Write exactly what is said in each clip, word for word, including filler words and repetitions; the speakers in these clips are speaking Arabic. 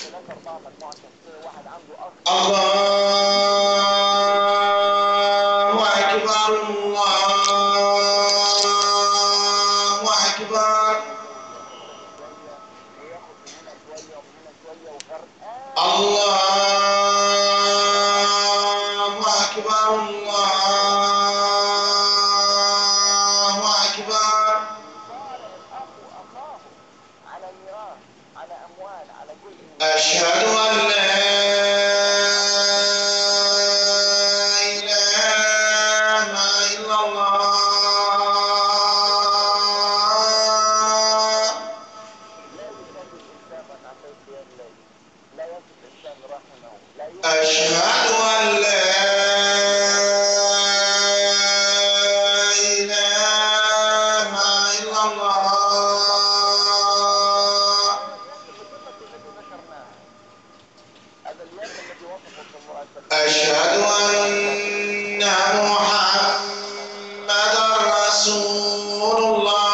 الله أكبر الله أكبر الله أكبر الله أكبر. أشهد أن لا إله إلا الله. أشهد أن لا إله إلا الله. أشهد أن محمدا رسول الله.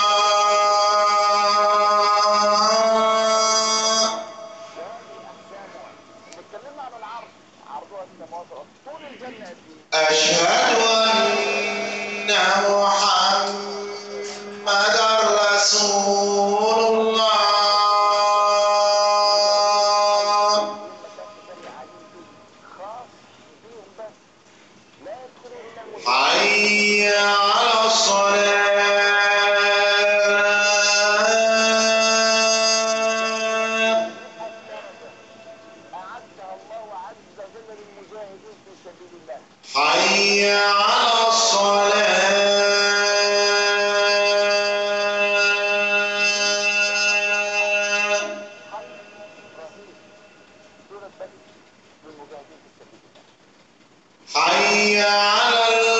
أشهد أن محمدا رسول الله. حي على الصلاة. حي على الصلاة. حي على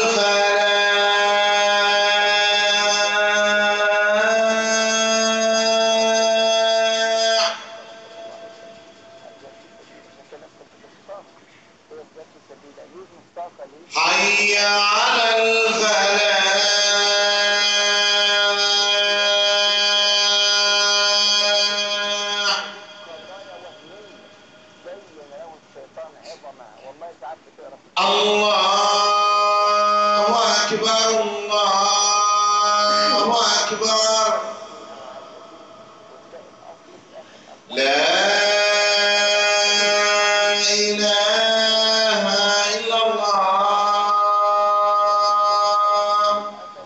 الفلاح. حي على الفلاح. الله أكبر الله أكبر. لا إله إلا الله.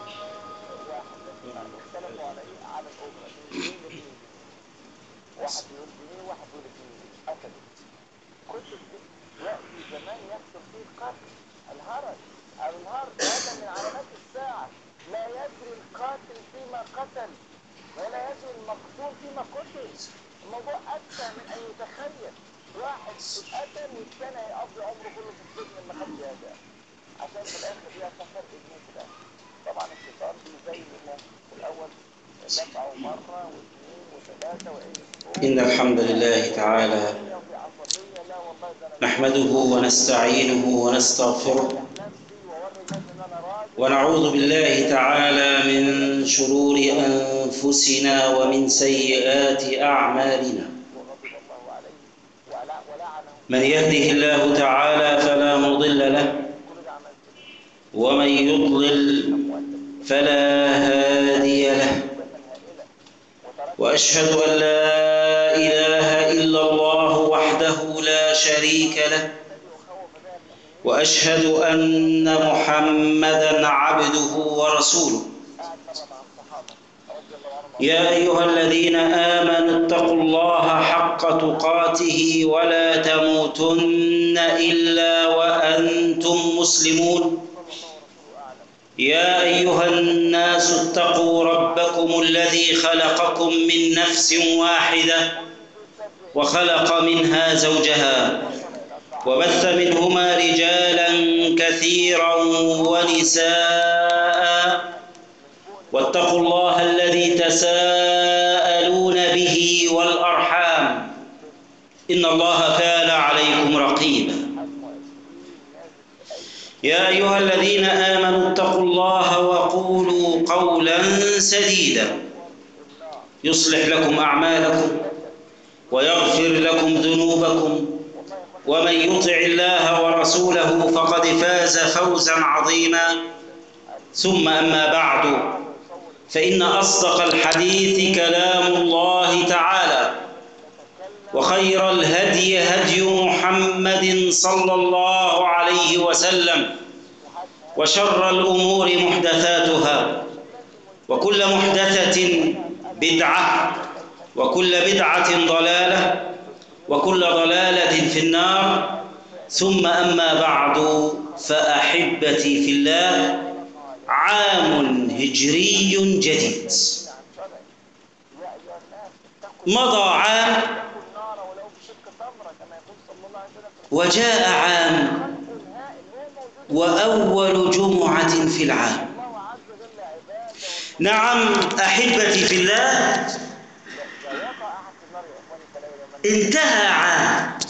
إن الحمد لله تعالى نحمده ونستعينه ونستغفره ونعوذ بالله تعالى من شرور أنفسنا ومن سيئات أعمالنا. من يهده الله تعالى فلا مضل له ومن يضلل فلا هادي له. وأشهد أن لا إله إلا الله وحده لا شريك له. وأشهد أن محمدًا عبده ورسوله. يا أيها الذين آمنوا اتقوا الله حق تقاته ولا تموتن إلا وأنتم مسلمون. يا أيها الناس اتقوا ربكم الذي خلقكم من نفس واحدة وخلق منها زوجها وبث منهما رجالا كثيرا ونساء واتقوا الله الذي تساءلون به والأرحام إن الله كان عليكم رقيبا. يا أيها الذين آمنوا اتقوا الله وقولوا قولا سديدا يصلح لكم أعمالكم ويغفر لكم ذنوبكم، ومن يطع الله ورسوله فقد فاز فوزا عظيما. ثم أما بعد، فإن أصدق الحديث كلام الله تعالى، وخير الهدي هدي محمد صلى الله عليه وسلم، وشر الأمور محدثاتها، وكل محدثة بدعة، وكل بدعة ضلالة، وكل ضلالة في النار. ثم أما بعد، فأحبتي في الله، عام هجري جديد، مضى عام وجاء عام، وأول جمعة في العام. نعم أحبتي في الله، انتهى عام،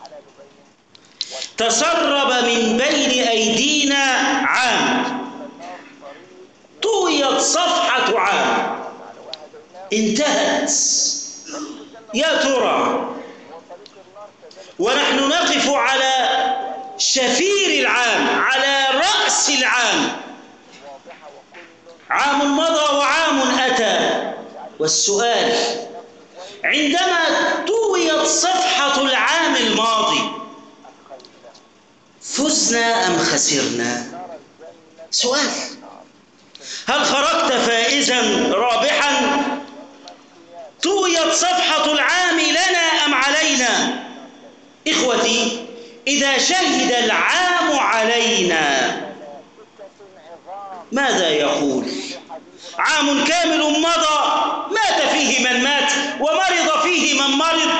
تسرب من بين أيدينا عام، طويت صفحة عام، انتهت. يا ترى ونحن نقف على شفير العام، على رأس العام، عام مضى وعام أتى. والسؤال: عندما طويت صفحة العام الماضي، فزنا أم خسرنا؟ سؤال. هل خرجت فائزا رابحا؟ طويت صفحة العام لنا أم علينا؟ إخوتي، إذا شهد العام علينا ماذا يقول؟ عام كامل مضى، مات فيه من مات، ومرض فيه من مرض،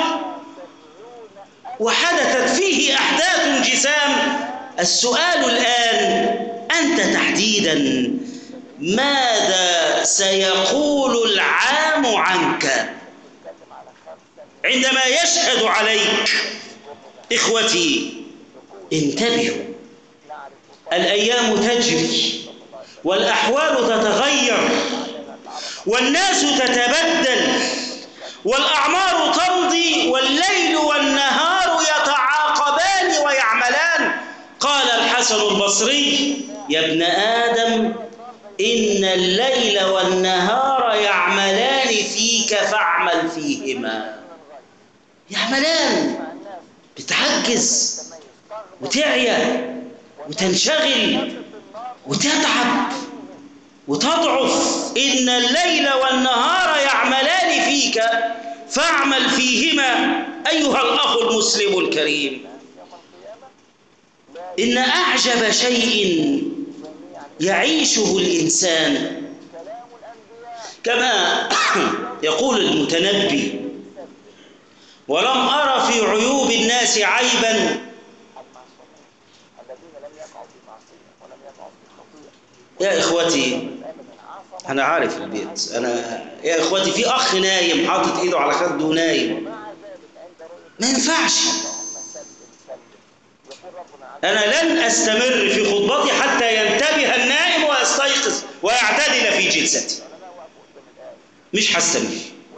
وحدثت فيه أحداث جسام. السؤال الآن أنت تحديدا، ماذا سيقول العام عنك عندما يشهد عليك؟ إخوتي انتبهوا، الأيام تجري، والأحوال تتغير، والناس تتبدل، والأعمار تمضي، والليل والنهار يتعاقبان ويعملان. قال الحسن البصري: يا ابن آدم، إن الليل والنهار يعملان فيك فاعمل فيهما. يعملان، بتعجز وتعيا وتنشغل وتتعب وتضعف. إن الليل والنهار يعملان فيك فاعمل فيهما. أيها الأخ المسلم الكريم، إن أعجب شيء يعيشه الإنسان، كما يقول المتنبي: ولم أرى في عيوب الناس عيبا. يا إخوتي، أنا عارف البيت، أنا يا إخوتي في أخ نايم حاطط إيده على خده ونايم، ما ينفعش. أنا لن أستمر في خطبتي حتى ينتبه النائم ويستيقظ ويعتدل في جلسته، مش هستمر.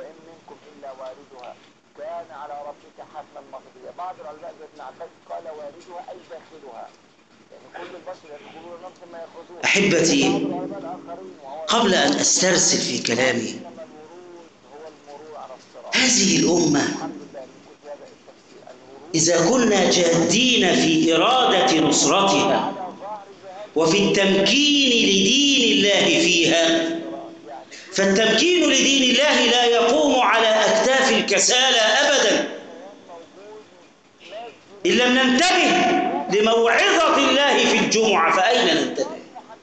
أحبتي، قبل أن أسترسل في كلامي، هذه الأمة إذا كنا جادين في إرادة نصرتها وفي التمكين لدين الله فيها، فالتمكين لدين الله لا يقوم على أكتاف الكسالى أبدا. إن لم ننتبه لموعظة الله في الجمعة فأين ننتبه؟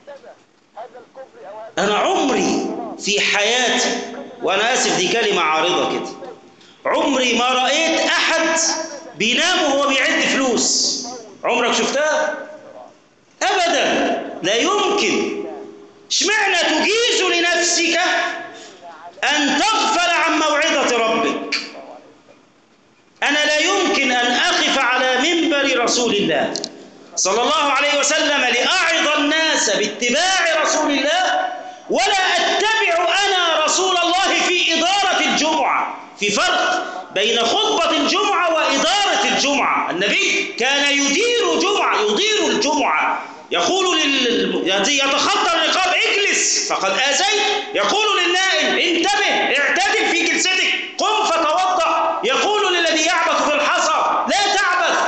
أنا عمري في حياتي، وأنا آسف دي كلمة عارضة كده، عمري ما رأيت أحد بينام وهو بيعد فلوس. عمرك شفتها؟ أبدا، لا يمكن. اشمعنى تجيز لنفسك أن تغفل عن موعظة ربك؟ أنا لا يمكن أن أقف على منبر رسول الله صلى الله عليه وسلم لأعظ الناس باتباع رسول الله ولا أتبع أنا رسول الله في إدارة الجمعة. في فرق بين خطبة الجمعة وإدارة الجمعة. النبي كان يدير جمعة يدير الجمعة، يقول لل... يتخطى الرقاب اجلس فقد آذيت، يقول للنائم انتبه اعتدل في جلستك، قم فتوضأ، يقول للذي يعبث في الحصى لا تعبث،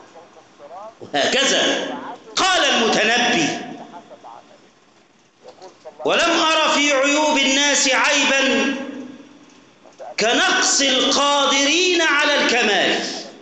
وهكذا. قال المتنبي: ولم أر في عيوب الناس عيبا كنقص القادرين على الكمال.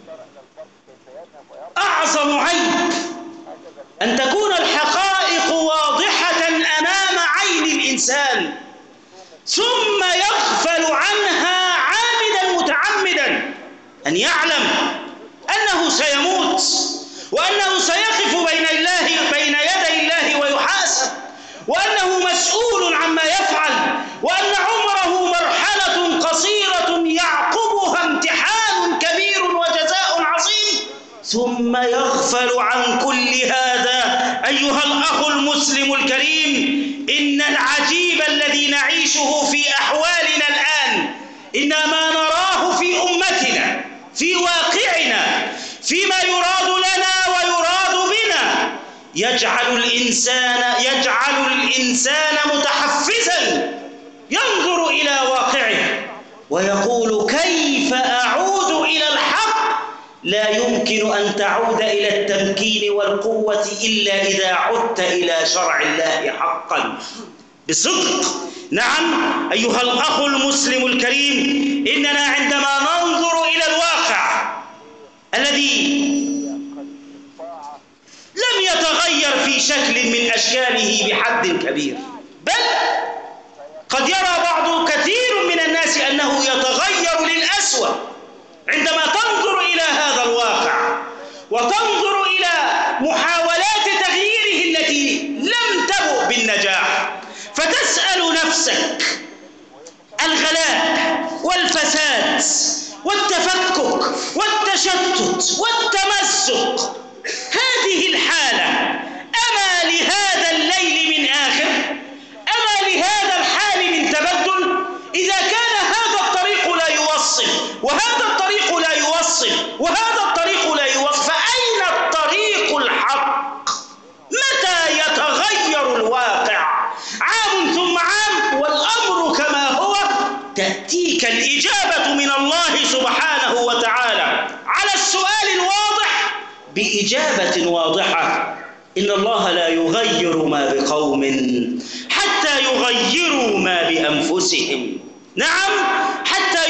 أعظم عيب أن تكون الحقائق واضحة أمام عين الإنسان ثم يغفل عنها عامدا متعمدا، أن يعلم أنه سيموت وأنه سيقف بين الله بين يدي الله ويحاسب، وأنه مسؤول عما يفعل، وأن عمره مرحلة قصيرة يعقبها امتحان كبير وجزاء عظيم، ثم يغفل عن كل هذا. أيها الأخ المسلم الكريم، إن العجيب الذي نعيشه في أحوالنا الآن إن ما نراه في أمتنا، في واقعنا، فيما يراد لنا ويراد بنا، يجعل الإنسان يجعل الإنسان متحفزا ينظر إلى واقعه ويقول: كيف أعود إلى الحق؟ لا يمكن أن تعود إلى التمكين والقوة إلا إذا عدت إلى شرع الله حقا بصدق. نعم أيها الأخ المسلم الكريم، إننا عندما ننظر إلى الواقع الذي لم يتغير في شكل من أشكاله بحد كبير، بل قد يرى بعض كثير من الناس أنه يتغير للأسوأ، عندما تنظر إلى هذا الواقع وتنظر إلى محاولات تغييره التي لم تبؤ بالنجاح، فتسأل نفسك: الغلاء والفساد والتفكك والتشتت والتمزق، هذه الحالة أما لهذا الليل من آخر؟ أما لهذا الحال من تبدل؟ إذا كان هذا الطريق لا يوصل وهذا الطريق لا يوصل وهذا الطريق لا يوصل، فأين الطريق الحق؟ متى يتغير الواقع؟ عام ثم عام والأمر كما هو، تأتيك الإجابة من الله سبحانه وتعالى على السؤال الواضح بإجابة واضحة: إن الله لا يغير ما بقوم حتى يغيروا ما بأنفسهم. نعم، حتى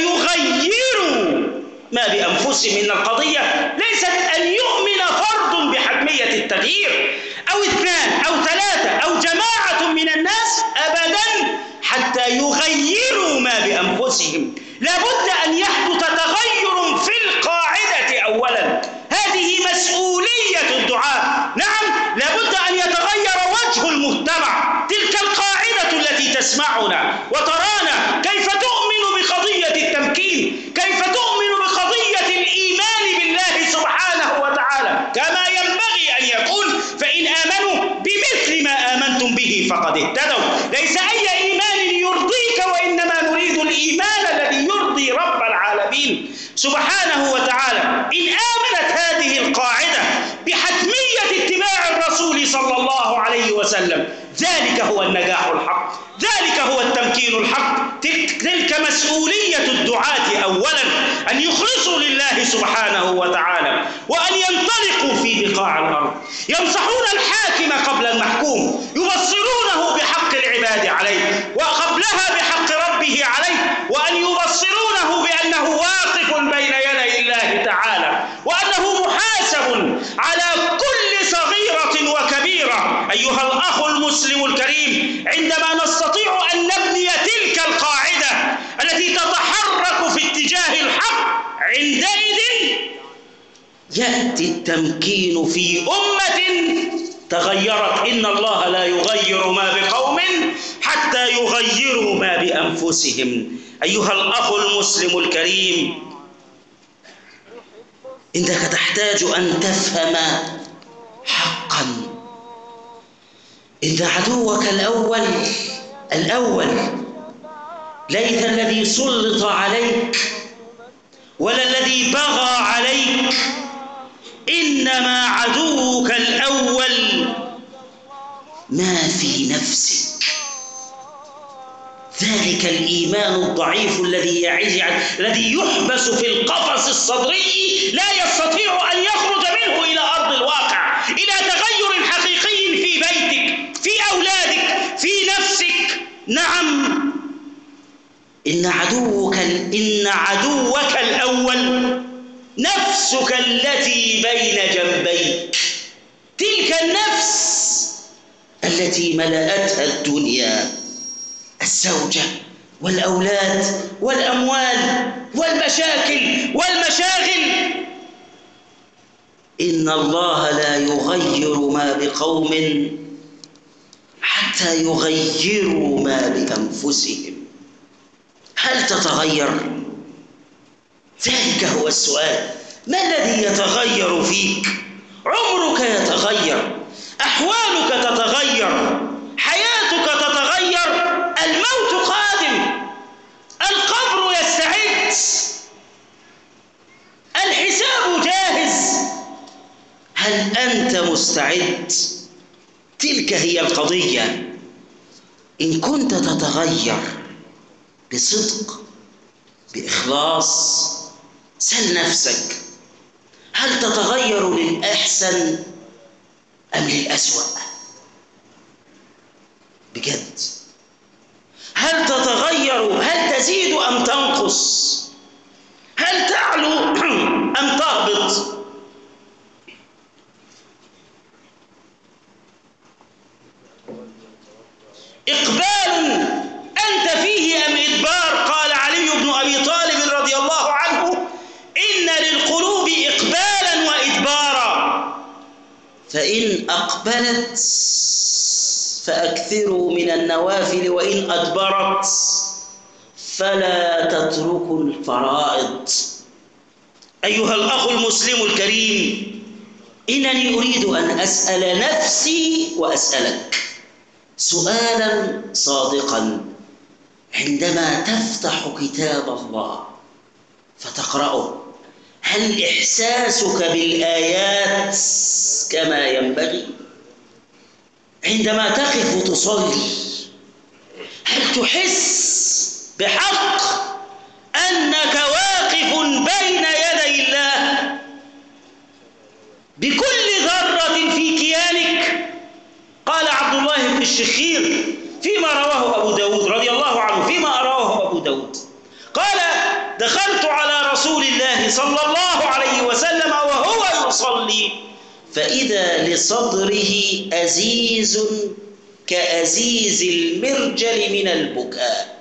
يغيروا ما بأنفسهم. إن القضية ليست أن يؤمن فرد بحتمية التغيير أو اثنان أو ثلاثة أو جماعة من الناس، أبدا، حتى يغيروا ما بأنفسهم. لابد أن يحدث تغير في القاعدة أولا، هذه مسؤولية الدعاء. نعم، لابد أن يتغير وجه المجتمع، تلك القاعدة التي تسمعنا وترانا كيف تؤمن بقضية التمكين، كيف تؤمن بقضية الإيمان بالله سبحانه وتعالى كما ينبغي أن يكون، فإن آمنوا بمثل ما آمنتم به فقد اهتدوا. ليس أي إيمان يرضيك، وإنما نريد الإيمان الذي يرضي رب العالمين سبحانه وتعالى. إن آمنت هذه القاعدة بحتمية اتباع الرسول صلى الله عليه وسلم، ذلك هو النجاح الحق، ذلك هو التمكين الحق. تلك مسؤولية الدعاة أولا، أن يخلصوا لله سبحانه وتعالى وأن ينطلقوا في بقاع الأرض، ينصحون الحاكم قبل المحكوم، يبصرونه بحق العباد عليه وقبلها بحق ربه عليه، وأن يبصرونه بأنه واقف بين يدي الله تعالى وأنه محاسب على كل صغيرة وكبيرة. أيها الأخ المسلم الكريم، عندما نستطيع أن نبني تلك القاعدة التي تتحرك في اتجاه الحق، عندئذ يأتي التمكين في أمة تغيرت. إن الله لا يغير ما بقوم حتى يغيروا ما بأنفسهم. أيها الأخ المسلم الكريم، إنك تحتاج أن تفهم حقا إن عدوك الأول الأول ليس الذي سلط عليك ولا الذي بغى عليك، إنما عدوك الأول ما في نفسك. ذلك الإيمان الضعيف الذي يعيش الذي يحبس في القفص الصدري لا يستطيع أن يخرج منه إلى أرض الواقع، إلى تغير حقيقي في بيتك، في أولادك، في نفسك. نعم، إن عدوك إن عدوك الأول نفسك التي بين جنبيك، تلك النفس التي ملأتها الدنيا، الزوجة والأولاد والأموال والمشاكل والمشاغل. إن الله لا يغير ما بقوم حتى يغيروا ما بأنفسهم. هل تتغير؟ ذلك هو السؤال. ما الذي يتغير فيك؟ عمرك يتغير، أحوالك تتغير، حياتك تتغير، الموت قادم، القبر يستعد، الحساب جاهز. هل أنت مستعد؟ تلك هي القضية. إن كنت تتغير بصدق بإخلاص، سل نفسك: هل تتغير للأحسن أم للأسوأ؟ بجد، هل تتغير؟ هل تزيد أم تنقص؟ هل تعلو أم تهبط؟ إقبال أنت فيه أم إدبار؟ قال علي بن أبي طالب رضي الله عنه: إن للقلوب إقبالا وإدبارا، فإن أقبلت فأكثروا من النوافل، وإن أدبرت فلا تتركوا الفرائض. أيها الأخ المسلم الكريم، إنني أريد أن أسأل نفسي وأسألك سؤالا صادقا. عندما تفتح كتاب الله فتقرأه، هل إحساسك بالآيات كما ينبغي؟ عندما تقف تصلي، هل تحس بحق أنك واقف بين يدي الله بكل ذرة في كيانك؟ قال عبد الله بن الشخير فيما رواه أبو داود رضي الله عنه، فيما أرواه أبو داود، قال: دخلت على رسول الله صلى الله عليه وسلم وهو يصلي، فإذا لصدره أزيز كأزيز المرجل من البكاء.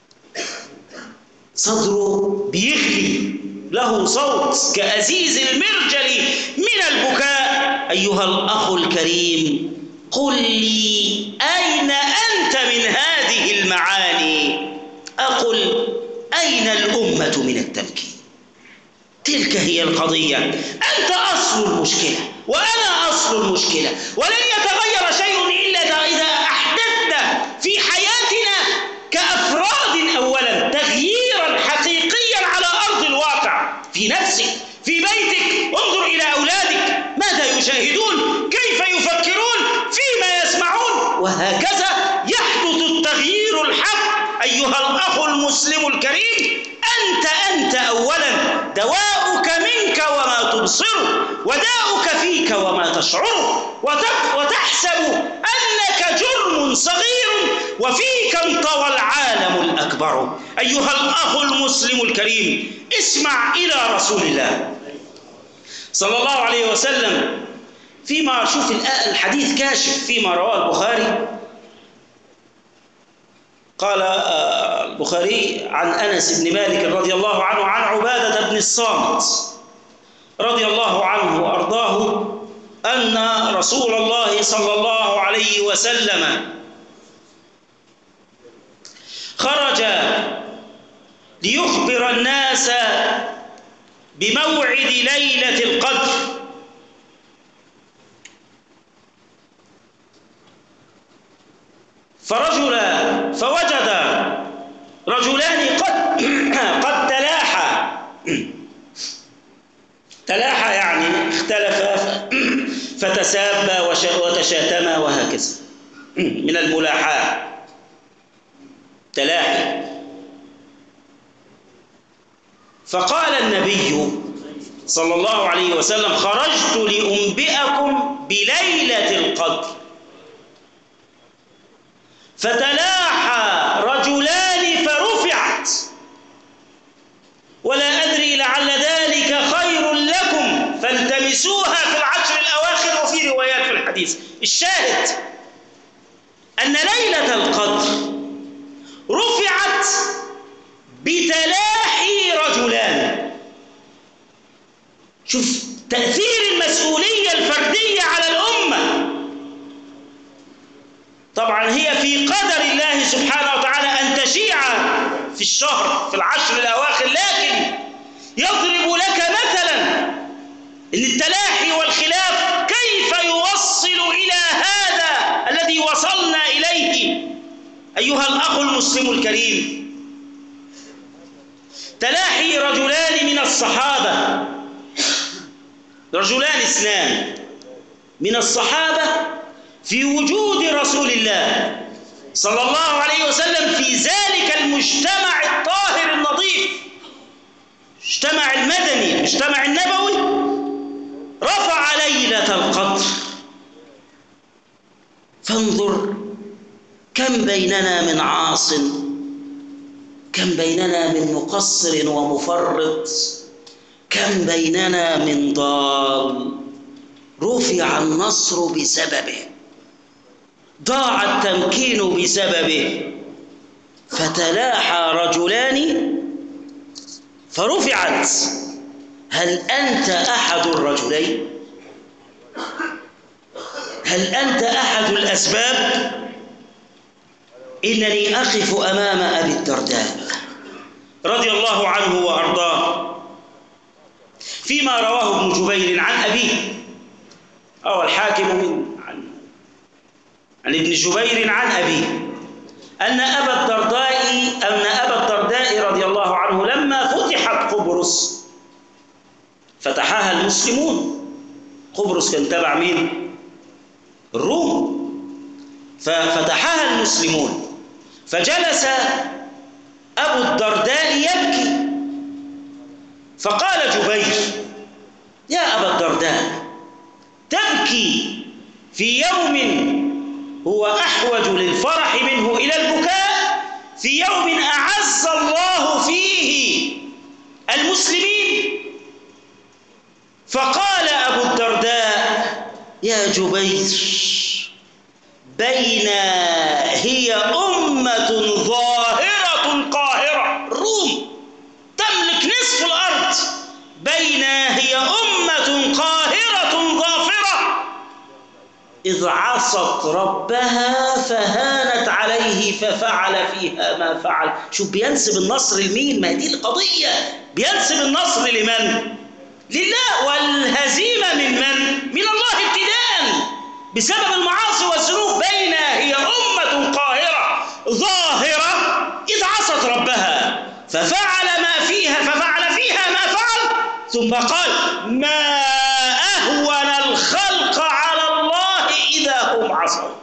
صدره بيغلي، له صوت كأزيز المرجل من البكاء. أيها الأخ الكريم، قل لي أين أنت من هذه المعاني؟ أقل: أين الأمة من التمكين؟ تلك هي القضية. أنت أصل المشكلة وأنا أصل المشكلة، ولن يتغير شيء إلا إذا أحدثنا في حياتنا كأفراد أولا تغييرا حقيقيا على أرض الواقع، في نفسك، في بيتك. انظر إلى أولادك، ماذا يشاهدون؟ كيف يفكرون؟ فيما يسمعون؟ وهكذا يحدث التغيير الحق. أيها الأخ المسلم الكريم، أنت أنت أولا، دواؤك منك وما تبصره، وداؤك فيك وما تشعره، وتحسب أنك جرم صغير وفيك انطوى العالم الأكبر. أيها الأخ المسلم الكريم، اسمع إلى رسول الله صلى الله عليه وسلم فيما، شوف الحديث كاشف فيما رواه البخاري. قال البخاري عن أنس بن مالك رضي الله عنه عن عبادة بن الصامت رضي الله عنه وأرضاه أن رسول الله صلى الله عليه وسلم خرج ليخبر الناس بموعد ليلة القدر، فرجل فوجد رجلان قد قد تلاحا تلاحى يعني اختلف فتسابا وتشاتما وهكذا، من الملاحاة تلاحي. فقال النبي صلى الله عليه وسلم: خرجت لأنبئكم بليلة القدر. فتلاحى رجلان فرفعت، ولا أدري لعل ذلك خير لكم فالتمسوها في العشر الأواخر، وفي روايات في الحديث. الشاهد أن ليلة القدر رفعت بتلاحي رجلان. شوف تأثير المسؤولية الفردية على الأمة. طبعا هي في قدر الله سبحانه وتعالى أن تشيع في الشهر في العشر الأواخر، لكن يضرب لك مثلا أن التلاحي والخلاف كيف يوصل إلى هذا الذي وصلنا إليه أيها الأخ المسلم الكريم. تلاحي رجلان من الصحابة، رجلان اثنان من الصحابة في وجود رسول الله صلى الله عليه وسلم في ذلك المجتمع الطاهر النظيف، المجتمع المدني، المجتمع النبوي، رفع ليلة القدر. فانظر كم بيننا من عاص، كم بيننا من مقصر ومفرط، كم بيننا من ضال. رفع النصر بسببه، ضاع التمكين بسببه. فتلاحى رجلان فرفعت. هل أنت أحد الرجلين؟ هل أنت أحد الأسباب؟ إنني أقف أمام أبي الدرداء رضي الله عنه وأرضاه فيما رواه ابن جبير عن أبيه، أو الحاكم من عن, عن ابن جبير عن أبيه، أن أبا الدرداء أن أبا الدرداء رضي الله عنه لما فتحت قبرص، فتحها المسلمون. قبرص كان تبع مين؟ الروم. ففتحها المسلمون، فجلس أبو الدرداء يبكي، فقال جبير: يا أبا الدرداء، تبكي في يوم هو أحوج للفرح منه إلى البكاء، في يوم أعز الله فيه المسلمين؟ فقال أبو الدرداء: يا جبير، بين هي أمة ظاهرة قاهرة، الروم تملك نصف الأرض، بين هي أمة قاهرة ظافرة، إذ عصت ربها فهانت عليه ففعل فيها ما فعل. شوف بينسب النصر لمين؟ ما دي القضية، بينسب النصر لمن؟ لله. والهزيمة من من؟ من الله ابتداء بسبب المعاصي والذنوب. بين هي أمة قاهرة ظاهرة إذ عصت ربها ففعل ما فيها ففعل فيها ما فعل، ثم قال: ما أهون الخلق على الله إذا هم عصوا.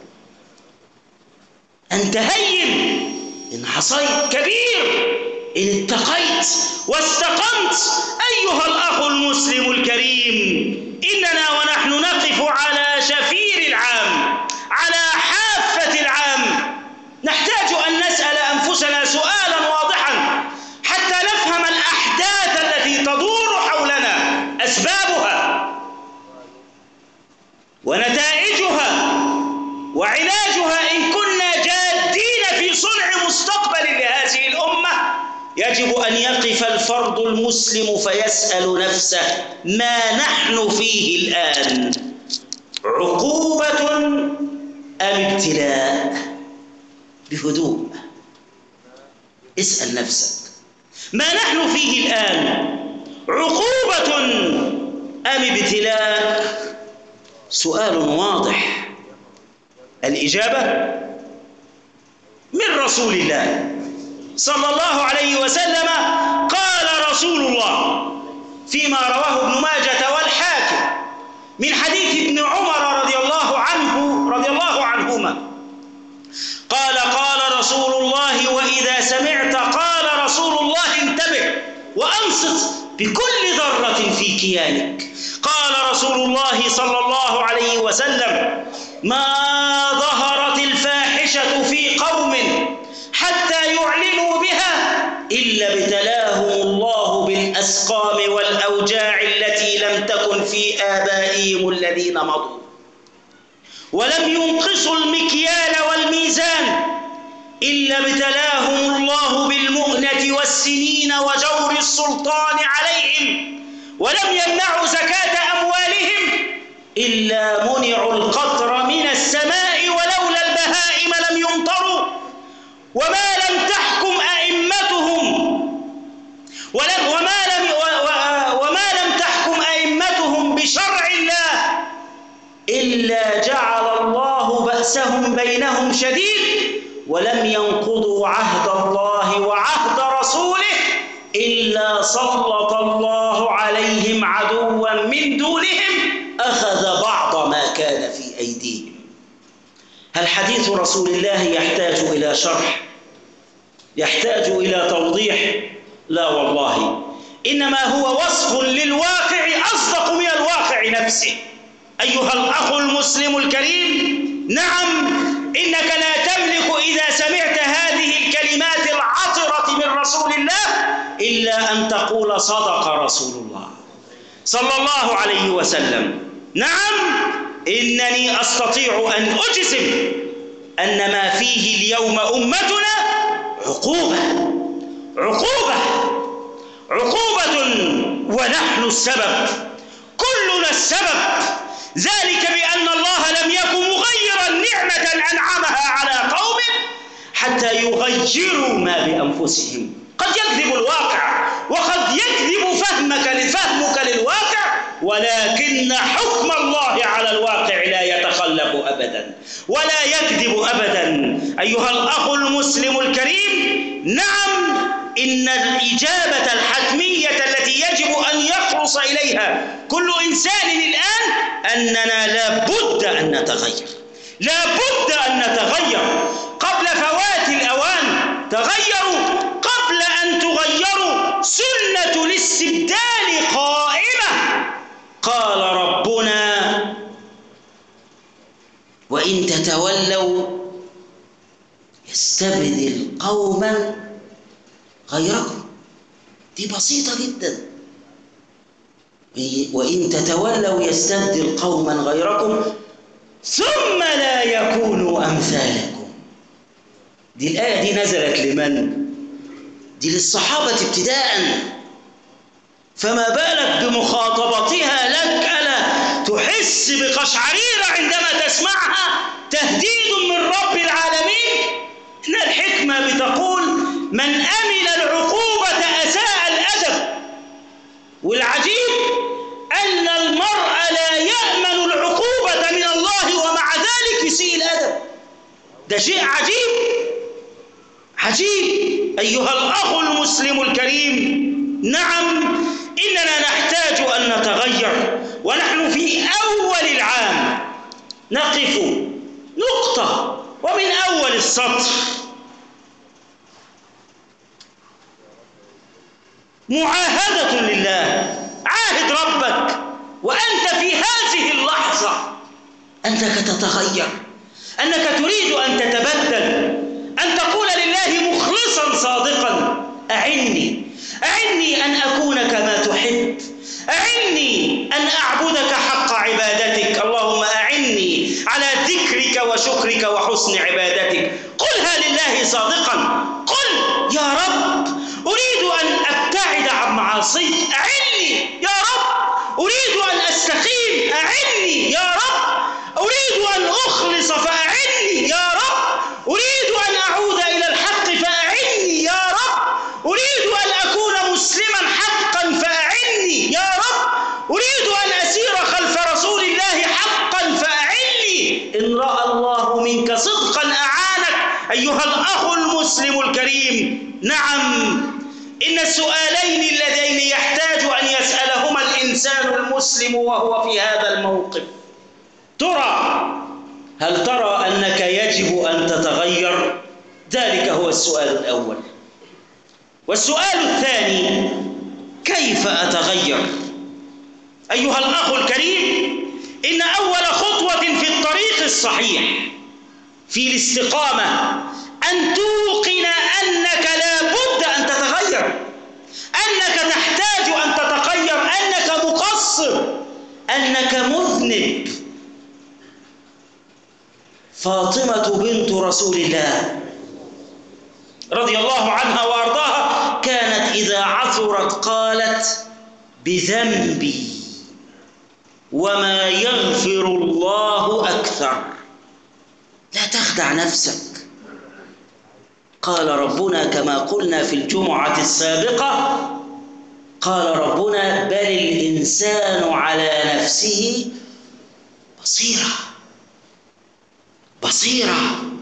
أنت هين إن عصيت، كبير إن اتقيت واستقمت. أيها الأخ المسلم الكريم، إننا ونحن نقف على شفير العام، على حافة العام، نحتاج أن نسأل أنفسنا سؤالا واضحا حتى نفهم الأحداث التي تدور حولنا، أسبابها ونتائجها وعلاجها. إن كنا جادين في صنع مستقبل لهذه الأمة، يجب أن يقف الفرد المسلم فيسأل نفسه: ما نحن فيه الآن؟ عقوبة أم ابتلاء؟ بهدوء اسأل نفسك: ما نحن فيه الآن؟ عقوبة أم ابتلاء؟ سؤال واضح، الإجابة من رسول الله صلى الله عليه وسلم. قال رسول الله فيما رواه ابن ماجة والحاكم من حديث ابن عمر رضي الله عنه رضي الله عنهما قال قال رسول الله وإذا سمعت قال رسول الله انتبه وأنصت بكل ذرة في كيانك. قال رسول الله صلى الله عليه وسلم ما ظهرت الفاحشة في قوم حتى يعلنوا بها إلا ابتلاهم الله بالأسقام والأوجاع التي لم تكن في آبائهم الذين مضوا ولم ينقصوا المكيال والميزان إلا ابتلاهم الله بالمؤنة والسنين وجور السلطان عليهم ولم يمنعوا زكاة أموالهم إلا منعوا القطر من السماء ولولا البهائم لم يمطروا وما لم تحكم أئمتهم ولم وما لم وما لم تحكم أئمتهم بشرع الله إلا جعل الله بأسهم بينهم شديد ولم ينقضوا عهد الله وعهد رسوله إلا سلط الله عليهم عدوا من دونهم أخذ بعض ما كان في أيديهم. هل حديث رسول الله يحتاج إلى شرح؟ يحتاج إلى توضيح؟ لا والله، إنما هو وصف للواقع أصدق من الواقع نفسه. أيها الأخ المسلم الكريم، نعم إنك لا تملك إذا سمعت هذه الكلمات العطرة من رسول الله إلا أن تقول صدق رسول الله صلى الله عليه وسلم. نعم إنني أستطيع أن أجزم أن ما فيه اليوم أمتنا عقوبة عقوبة عقوبة ونحن السبب، كلنا السبب، ذلك بأن الله لم يكن مغيرا نعمة أنعمها على قوم حتى يغيروا ما بأنفسهم. قد يكذب الواقع وقد يكذب فهمك لفهمك للواقع، ولكن حكم الله على الواقع لا يتخلف أبدا ولا يكذب أبدا. أيها الأخ المسلم الكريم، نعم إن الإجابة الحتمية التي يجب أن يخلص إليها كل إنسان الآن أننا لا بد أن نتغير، لا بد أن نتغير قبل فوات الأوان. تغيروا قبل أن تغيروا. سنة الاستبدال قائمة. قال ربنا وإن تتولوا يستبدل قوما غيركم. دي بسيطة جدا. وإن تتولوا يستبدل قوما غيركم ثم لا يكونوا أمثالكم. دي الآية دي نزلت لمن؟ دي للصحابة ابتداء، فما بالك بمخاطبتها لك؟ ألا تحس بقشعريرة عندما تسمعها؟ تهديد من رب العالمين. إن الحكمة بتقول من أمل العقوبة أساء الأدب، والعجيب أن المرء لا يأمن العقوبة من الله ومع ذلك يسيء الأدب. ده شيء عجيب عجيب. أيها الأخ المسلم الكريم، نعم إننا نحتاج أن نتغير، ونحن في أول العام نقف نقطة ومن أول السطر معاهدة لله. عاهد ربك وأنت في هذه اللحظة أنك تتغير، أنك تريد أن تتبدل، أن تقول لله مخلصا صادقا أعني أعني أن أكون كما تحب، أعني أن أعبدك حق عبادتك. اللهم أعني على ذكرك وشكرك وحسن عبادتك. قلها لله صادقا. قل يا رب أريد أن أبتعد عن معاصيك، أعني يا رب. أريد أن أستقيم، أعني يا رب. أريد أن أخلص فأعني يا رب. أريد أن أعود إلى الحق فأعني يا رب. أريد أن أكون مسلما حقا فأعني يا رب. أريد أن أسير خلف رسول الله حقا فأعني. إن رأى الله منك صدقا أعانك. أيها الأخ المسلم الكريم، نعم إن السؤالين اللذين يحتاج أن يسأله الإنسان المسلم وهو في هذا الموقف؟ ترى هل ترى أنك يجب أن تتغير؟ ذلك هو السؤال الأول. والسؤال الثاني: كيف أتغير؟ أيها الأخ الكريم، إن أول خطوة في الطريق الصحيح في الاستقامة أن توقن أنك لا بد أن تتغير، أنك تحتاج أن تتغير، أنك مقصر، أنك مذنب. فاطمة بنت رسول الله رضي الله عنها وأرضاها كانت إذا عثرت قالت: بذنبي وما يغفر الله أكثر. لا تخدع نفسك. قال ربنا كما قلنا في الجمعة السابقة، قال ربنا: بل الإنسان على نفسه بصيرة بصيرة.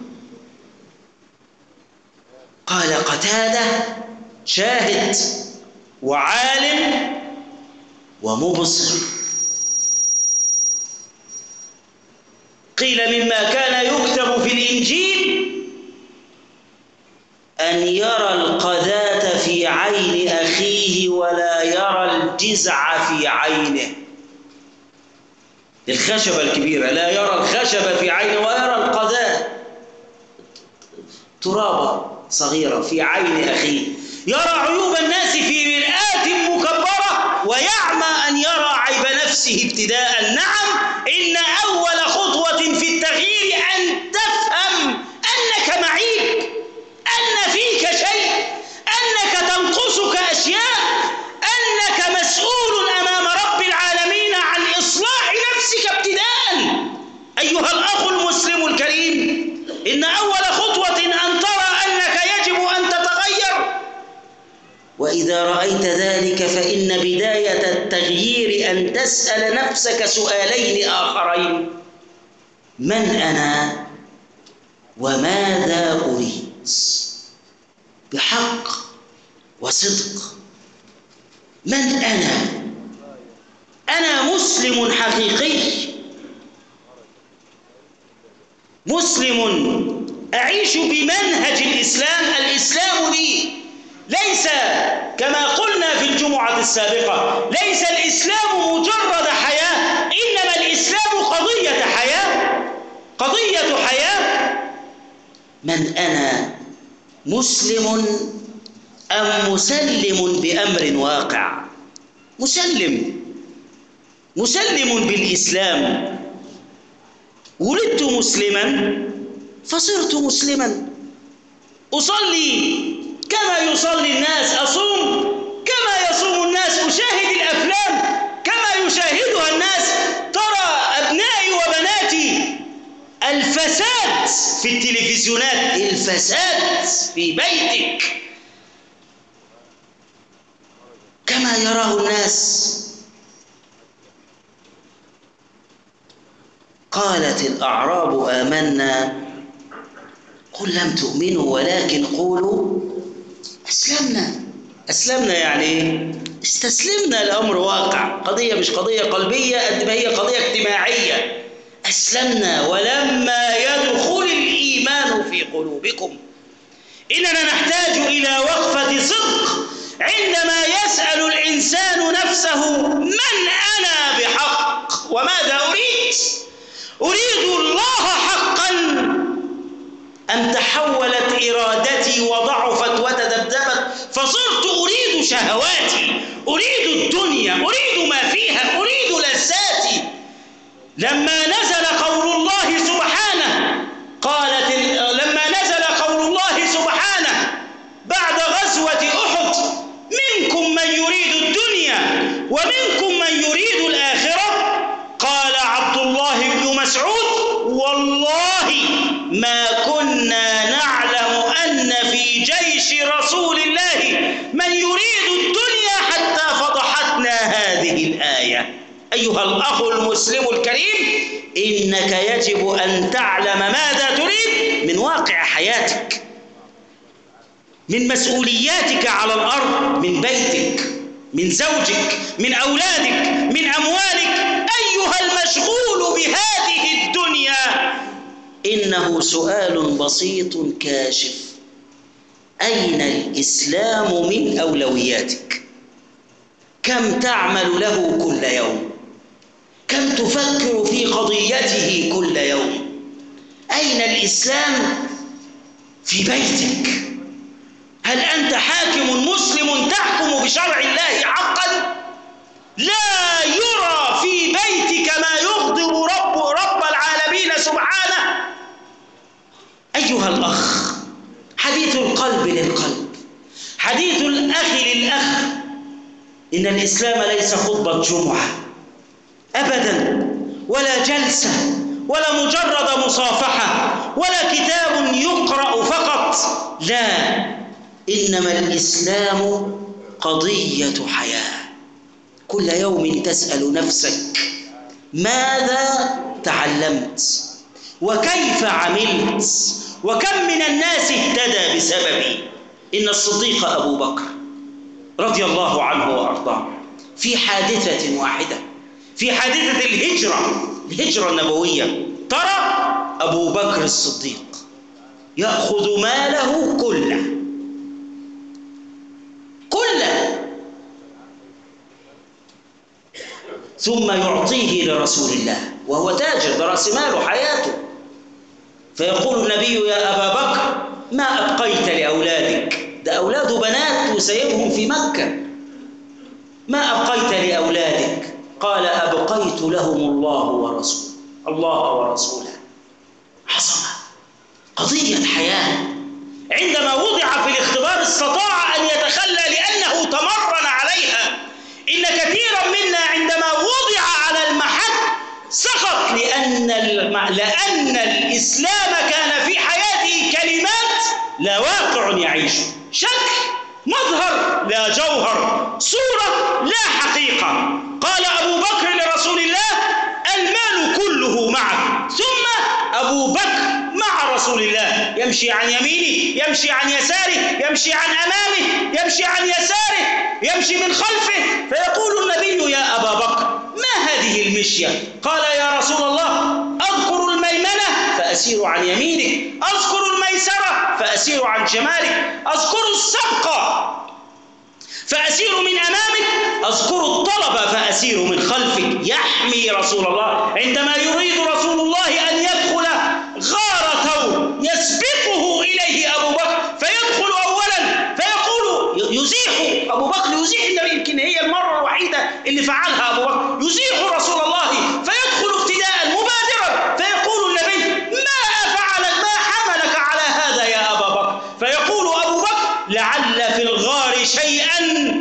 قال قتادة: شاهد وعالم ومبصر. قيل مما كان يكتب في الإنجيل أن يرى القذاة في عين أخيه ولا يرى الجزع في عينه. الخشبة الكبيرة، لا يرى الخشبة في عينه ويرى القذاة، ترابة صغيرة في عين أخيه. يرى عيوب الناس في مرآة مكبرة ويعمى أن يرى عيب نفسه ابتداء. نعم، إن أول خطوة في التغيير أن تفهم أنك معيب، أن فيك شيء، أنك تنقصك أشياء، أنك مسؤول أمام رب العالمين عن إصلاح نفسك ابتداء. أيها الأخ المسلم الكريم، إن أول خطوة أن ترى أنك يجب أن تتغير، وإذا رأيت ذلك فإن بداية التغيير أن تسأل نفسك سؤالين آخرين: من أنا وماذا أريد؟ بحق وصدق. من أنا؟ أنا مسلم حقيقي، مسلم أعيش بمنهج الإسلام. الإسلام لي، ليس كما قلنا في الجمعة السابقة، ليس الإسلام مجرد حياة، إنما الإسلام قضية حياة، قضية حياة. من أنا؟ مسلم أم مسلم بأمر واقع؟ مسلم، مسلم بالإسلام. ولدت مسلما فصرت مسلما، أصلي كما يصلي الناس، أصوم كما يصوم الناس، أشاهد الأفلام كما يشاهدها الناس. ترى أبنائي وبناتي الفساد في التلفزيونات، الفساد في بيتك كما يراه الناس. قالت الأعراب آمنا قل لم تؤمنوا ولكن قولوا أسلمنا. أسلمنا يعني استسلمنا لأمر واقع، قضية مش قضية قلبية قد ما هي قضية اجتماعية. أسلمنا ولما يدخل الإيمان في قلوبكم. إننا نحتاج إلى وقفة صدق عندما يسأل الإنسان نفسه: من أنا بحق وماذا أريد؟ أريد الله حقا أم تحولت إرادتي وضعفت وتذبذبت فصرت أريد شهواتي، أريد الدنيا، أريد ما فيها، أريد لذاتي؟ لما نزل قول الله سبحانه قالت لما نزل قول الله سبحانه بعد غزوة أحد: منكم من يريد الدنيا ومنكم من يريد الآخرة. قال عبد الله بن مسعود: والله ما كنا نعلم أن في جيش رسول الله من يريد الدنيا حتى فضحتنا هذه الآية. أيها الأخ المسلم الكريم، إنك يجب أن تعلم ماذا تريد من واقع حياتك، من مسؤولياتك على الأرض، من بيتك، من زوجك، من أولادك، من أموالك. أيها المشغول بهذه الدنيا، إنه سؤال بسيط كاشف: أين الإسلام من أولوياتك؟ كم تعمل له كل يوم؟ كم تفكر في قضيته كل يوم؟ أين الإسلام في بيتك؟ هل أنت حاكم مسلم تحكم بشرع الله حقا؟ لا يرى في بيتك ما يغضب رب رب العالمين سبحانه. أيها الأخ، حديث القلب للقلب، حديث الأخ للأخ. إن الإسلام ليس خطبة جمعة أبدا، ولا جلسة، ولا مجرد مصافحة، ولا كتاب يقرأ فقط. لا، إنما الإسلام قضية حياة. كل يوم تسأل نفسك: ماذا تعلمت؟ وكيف عملت؟ وكم من الناس اهتدى بسببي؟ إن الصديق أبو بكر رضي الله عنه وأرضاه في حادثة واحدة، في حادثة الهجرة الهجرة النبوية، ترى أبو بكر الصديق يأخذ ماله كله كله ثم يعطيه لرسول الله، وهو تاجر، ده رأس ماله حياته. فيقول النبي: يا أبا بكر، ما أبقيت لأولادك؟ ده أولاده بنات وسيبهم في مكة. ما أبقيت لأولادك؟ قال: أبقيت لهم الله ورسوله. الله ورسوله عظمة، قضية حياة. عندما وضع في الاختبار استطاع أن يتخلى لأنه تمرن عليها. إن كثيرا منا عندما وضع على المحك سقط، لأن لأن الإسلام كان في حياته كلمات لا واقع يعيشه، شكل، مظهر لا جوهر، صورة لا حقيقة. قال أبو بكر لرسول الله: المال كله معك. ثم أبو بكر مع رسول الله، يمشي عن يمينه، يمشي عن يساره، يمشي عن أمامه، يمشي عن يساره، يمشي من خلفه. فيقول النبي: يا أبا بكر، ما هذه المشية؟ قال: يا رسول الله، أذكر الميمنة فأسير عن يمينك، أذكر الميسرة فأسير عن شمالك، أذكر السبقة فأسير من أمامك، أذكر الطلب فأسير من خلفك. يحمي رسول الله. عندما يريد رسول الله أن يدخل غار ثور يسبقه إليه أبو بكر فيدخل أولا، فيقول يزيح أبو بكر، يزيح النبي. يمكن هي المرة الوحيدة اللي فعلها أبو بكر، يزيح رسول الله فيدخل ابتداء مبادرا. فيقول النبي: ما أفعلك، ما حملك على هذا يا أبا بكر؟ فيقول أبو بكر: لعل في الغار شيئا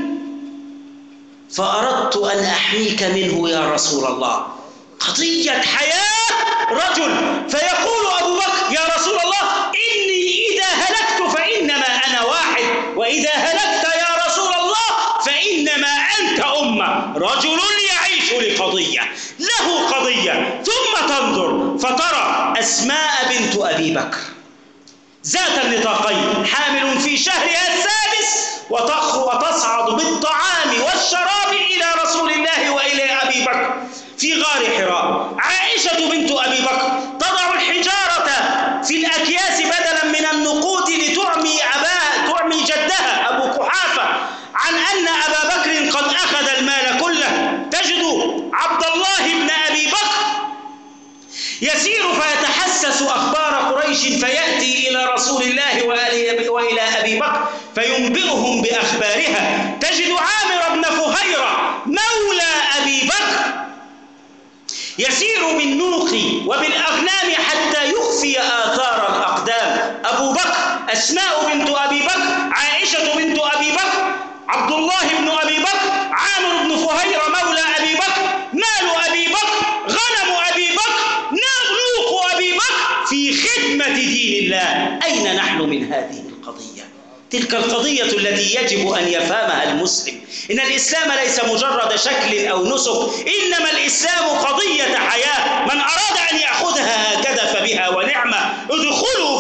فأردت أن أحميك منه يا رسول الله. قضية حياة رجل. فيقول أبو بكر: يا رسول الله، إني إذا هلكت فإنما أنا واحد، وإذا هلكت يا رسول الله فإنما أنت أمة. رجل يعيش لقضية، له قضية. ثم تنظر فترى أسماء بنت أبي بكر ذات النطاقين، حامل في شهرها السادس، وتصعد بالطعام والشراب إلى رسول الله وإلى أبي بكر في غار حراء. عائشة بنت أبي بكر تضع الحجارة في الأكياس بدلا من النقود لتعمي أباها، تعمي جدها أبو قحافة عن أن أبا بكر قد أخذ المال كله. تجد عبد الله بن أبي بكر يسير فيتحسس أخبار قريش، فيأتي إلى رسول الله وإلى أبي بكر فينبئهم بأخبارها. تجد عامر بن فهيرة مولى أبي بكر يسير بالنوق وبالأغنام حتى يخفي آثار الأقدام. أبو بكر، أسماء بنت أبي بكر، عائشة بنت أبي بكر، عبد الله بن أبي بكر، عامر بن فهيرة مولى أبي بكر، مال أبي بكر، غنم أبي بكر، نوق أبي بكر في خدمة دين الله. أين نحن من هذه القضية؟ تلك القضية التي يجب أن يفهمها المسلم. إن الإسلام ليس مجرد شكل أو نسك، إنما الإسلام قضية حياة. من أراد أن يأخذها هكذا فبها ونعمة. ادخلوا في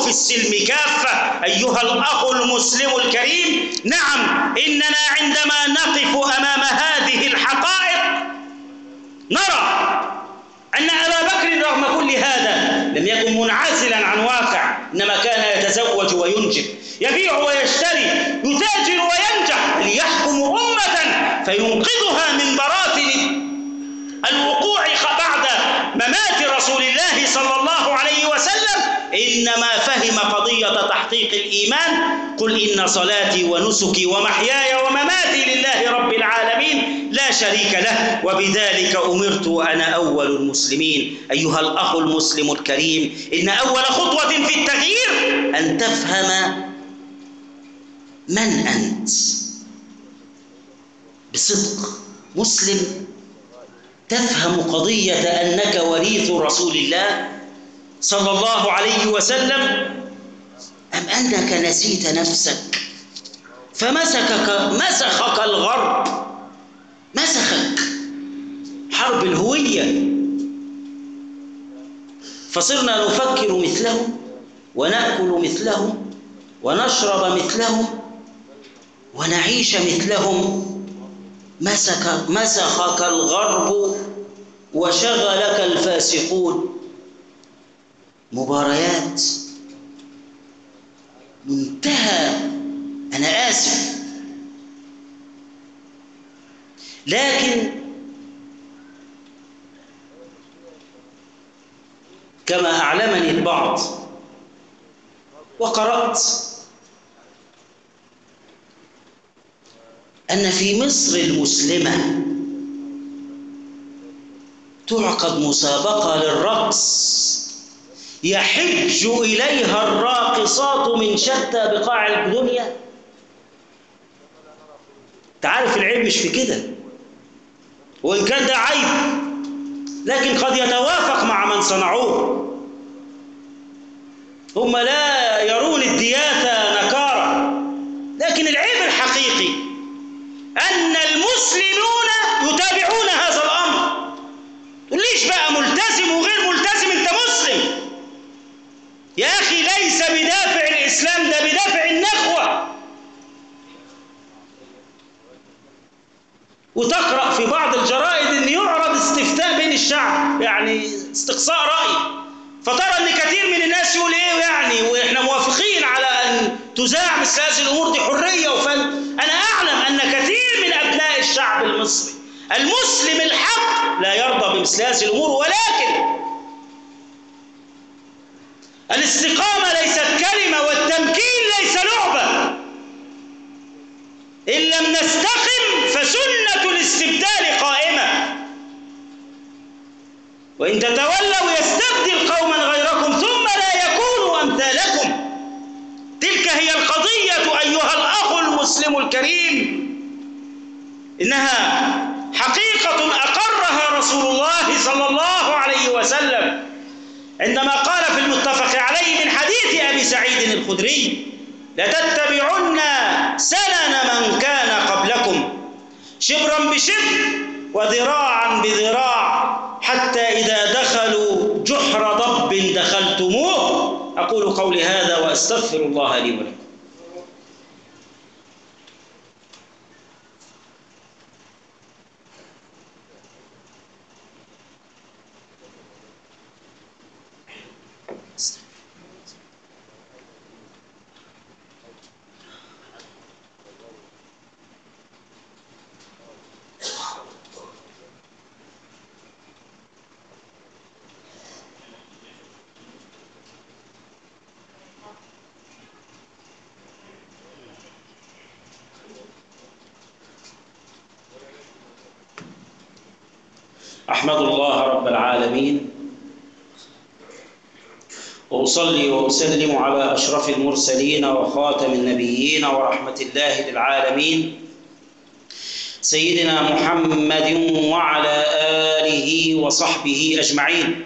في السلم كافة. أيها الأخ المسلم الكريم، نعم إننا عندما نقف أمام هذه الحقائق نرى أن أبا بكر رغم كل هذا لم يكن منعزلا عن واقع، إنما كان يتزوج وينجب، يبيع ويشتري، يتاجر وينجح، ليحكم أمة فينقذها من براثن الوقوع بعد ممات رسول الله صلى الله عليه وسلم. إنما فهم قضية تحقيق الإيمان. قل إن صلاتي ونسكي ومحياي ومماتي لله رب العالمين لا شريك له وبذلك أمرت وأنا أول المسلمين. أيها الأخ المسلم الكريم، إن أول خطوة في التغيير أن تفهم من أنت بصدق. مسلم تفهم قضية أنك وريث رسول الله صلى الله عليه وسلم، أم أنك نسيت نفسك فمسكك مسخك الغرب، مسخك حرب الهوية، فصرنا نفكر مثلهم ونأكل مثلهم ونشرب مثلهم ونعيش مثلهم. مسك مسخك الغرب وشغلك الفاسقون. مباريات منتهى، أنا آسف، لكن كما أعلمني البعض وقرأت أن في مصر المسلمة تعقد مسابقة للرقص يحج إليها الراقصات من شتى بقاع الدنيا. تعرف العيب مش في كده، وإن كان ده عيب لكن قد يتوافق مع من صنعوه. هم لا يرون الدياثة نكارة، لكن العيب الحقيقي أن المسلمون يتابعون هذا الأمر. ليش بقى ملتزم وغير ملتزم؟ أنت مسلم يا أخي، ليس بدافع الإسلام، ده بدافع النخوة. وتقرأ في بعض الجرائد أن يعرض استفتاء بين الشعب، يعني استقصاء رأي، فترى أن كثير من الناس يقول إيه يعني وإحنا موافقين على أن تذاع مثل هذه الأمور، دي حرية وفن. أنا أعلم أن كثير من أبناء الشعب المصري المسلم الحق لا يرضى بمثل هذه الأمور، ولكن الاستقامة ليست كلمة والتمكين ليس لعبة. إن لم نستقم فسنة الاستبدال قائمة، وإن تتولوا يستبدل قوما غيركم ثم لا يكونوا أمثالكم. تلك هي القضية أيها الأخ المسلم الكريم، إنها حقيقة أقرها رسول الله صلى الله عليه وسلم عندما قال في المتفق عليه من حديث أبي سعيد الخدري: لتتبعن سنن من كان قبلكم شبرا بشبر وذراعا بذراع حتى إذا دخلوا جحر ضب دخلتموه. أقول قولي هذا وأستغفر الله لي ولكم. أحمد الله رب العالمين وأصلي وأسلم على أشرف المرسلين وخاتم النبيين ورحمة الله للعالمين سيدنا محمد وعلى آله وصحبه أجمعين.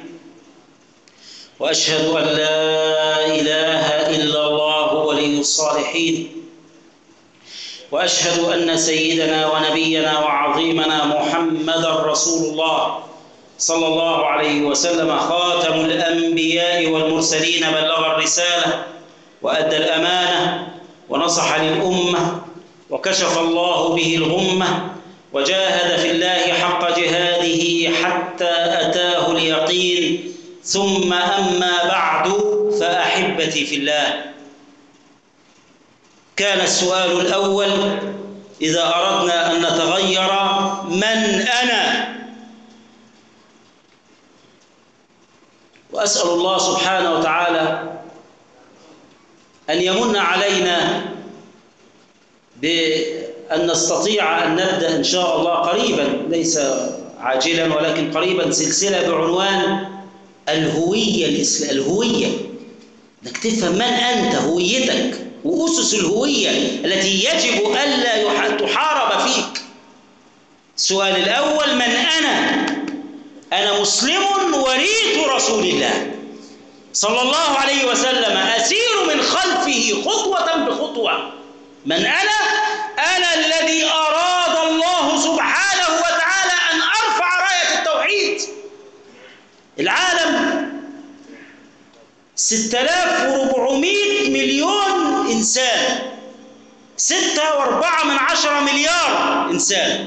وأشهد أن لا إله إلا الله ولي الصالحين، وأشهد أن سيدنا ونبينا وعظيمنا محمد رسول الله صلى الله عليه وسلم خاتم الأنبياء والمرسلين، بلغ الرسالة وأدى الأمانة ونصح للأمة وكشف الله به الغمة وجاهد في الله حق جهاده حتى أتاه اليقين. ثم أما بعد فأحبتي في الله، كان السؤال الأول إذا أردنا أن نتغير: من أنا؟ وأسأل الله سبحانه وتعالى أن يمن علينا بأن نستطيع أن نبدأ إن شاء الله قريبا، ليس عاجلا ولكن قريبا، سلسلة بعنوان الهوية الإسلامية. الهوية انك تفهم من أنت، هويتك وأسس الهوية التي يجب ألا تحارب فيك. السؤال الأول: من أنا؟ أنا مسلم وريث رسول الله صلى الله عليه وسلم، أسير من خلفه خطوة بخطوة. من أنا؟ أنا الذي أراد الله سبحانه وتعالى أن أرفع راية التوحيد. العالم ستة آلاف وأربعمائة مليون إنسان، ستة وأربعة من عشرة مليار إنسان.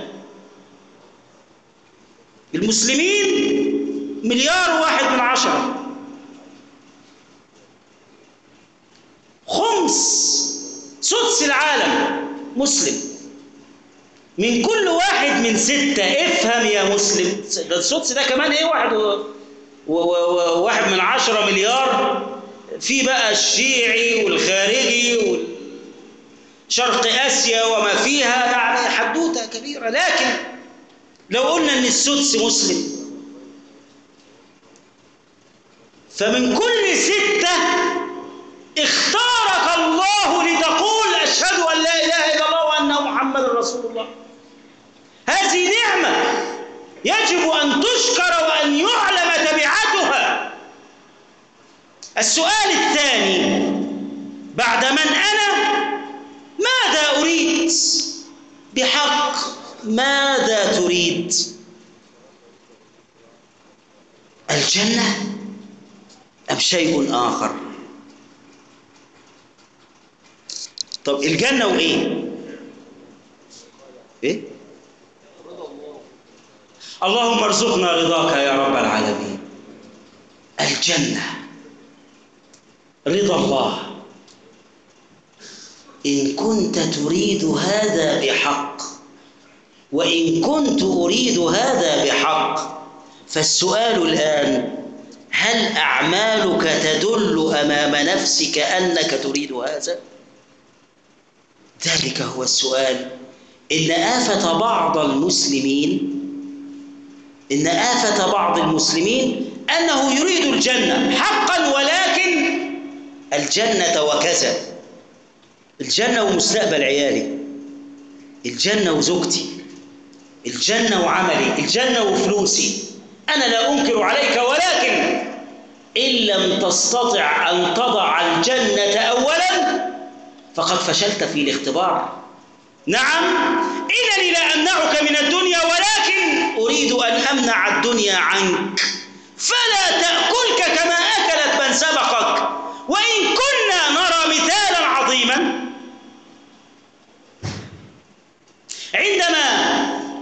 المسلمين مليار واحد من عشرة، خمس سدس العالم مسلم. من كل واحد من ستة، افهم يا مسلم، ده السدس ده كمان ايه، واحد و... و... و... واحد من عشرة مليار. في بقى الشيعي والخارجي وشرق آسيا وما فيها، يعني حدوتة كبيرة. لكن لو قلنا ان السدس مسلم، فمن كل ستة اختارك الله لتقول أشهد أن لا إله إلا الله وأن محمد رسول الله. هذه نعمة يجب أن تشكر وأن يعلم تبعاتها. السؤال الثاني بعد من أنا: ماذا أريد بحق؟ ماذا تريد؟ الجنة أم شيء آخر؟ طب الجنة وإيه؟ إيه؟ اللهم ارزقنا رضاك يا رب العالمين. الجنة رضا الله. إن كنت تريد هذا بحق، وإن كنت أريد هذا بحق، فالسؤال الآن: هل أعمالك تدل أمام نفسك أنك تريد هذا؟ ذلك هو السؤال. إن آفة بعض المسلمين إن آفة بعض المسلمين أنه يريد الجنة حقا، ولكن الجنة وكذا، الجنة ومستقبل عيالي، الجنة وزوجتي، الجنة وعملي، الجنة وفلوسي. أنا لا أنكر عليك، ولكن إن لم تستطع أن تضع الجنة أولا فقد فشلت في الاختبار. نعم، إنني لا أمنعك من الدنيا، ولكن أريد أن أمنع الدنيا عنك، فلا تأكلك كما أكلت من سبقك. وإن كنا نرى مثالا عظيما عندما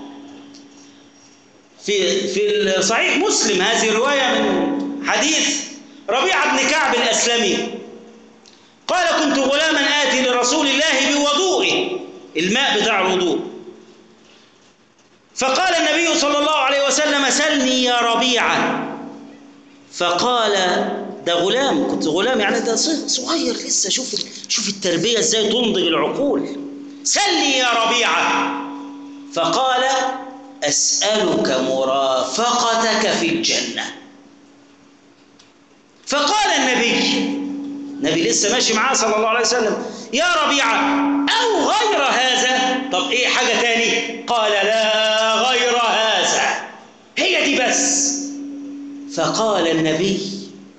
في في صحيح مسلم هذه الرواية من حديث ربيعة بن كعب الأسلمي قال: كنت غلاما آتي لرسول الله بوضوئه، الماء بتاع الوضوء، فقال النبي صلى الله عليه وسلم: سلني يا ربيعة. فقال: ده غلام، كنت غلام يعني ده صغير لسه، شوف شوف التربية ازاي تنضج العقول. سلني يا ربيعة. فقال: أسألك مرافقتك في الجنة. فقال النبي النبي لسه ماشي معاه صلى الله عليه وسلم: يا ربيعة، أو غير هذا؟ طب إيه حاجة تاني؟ قال: لا غير هذا، هي دي بس. فقال النبي: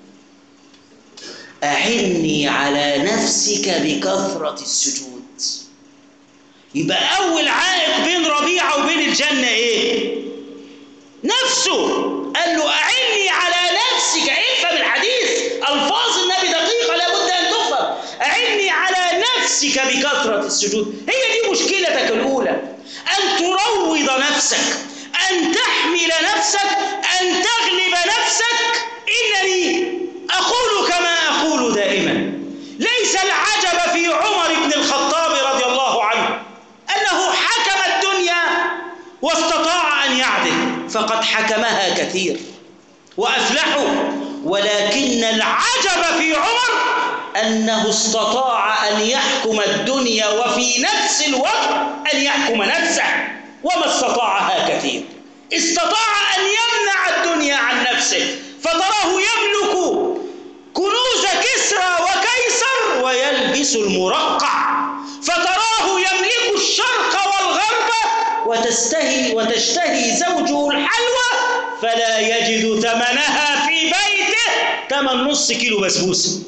أعني على نفسك بكثرة السجود. يبقى أول عائق بين ربيعة وبين الجنة إيه؟ نفسه. قال له أعني على نفسك. افهم الحديث، ألفاظ النبي دقيقة لابد أن تفهم. أعني على نفسك بكثرة السجود. هي دي مشكلتك الأولى، أن تروض نفسك، أن تحمل نفسك، أن تغلب نفسك. إنني أقول كما أقول دائما، ليس العجب في عمر بن الخطاب رضي الله عنه أنه حكم الدنيا واستطاع أن يعدل، فقد حكمها كثير وأفلحوا، ولكن العجب في عمر أنه استطاع أن يحكم الدنيا وفي نفس الوقت أن يحكم نفسه، وما استطاعها كثير. استطاع أن يمنع الدنيا عن نفسه، فتراه يملك كنوز كسرى وكيسر ويلبس المرقع، فتراه يملك الشرق والغرب وتستهي وتشتهي زوجه الحلوى فلا يجد ثمنها في بيته، ثمن نص كيلو بسبوسه.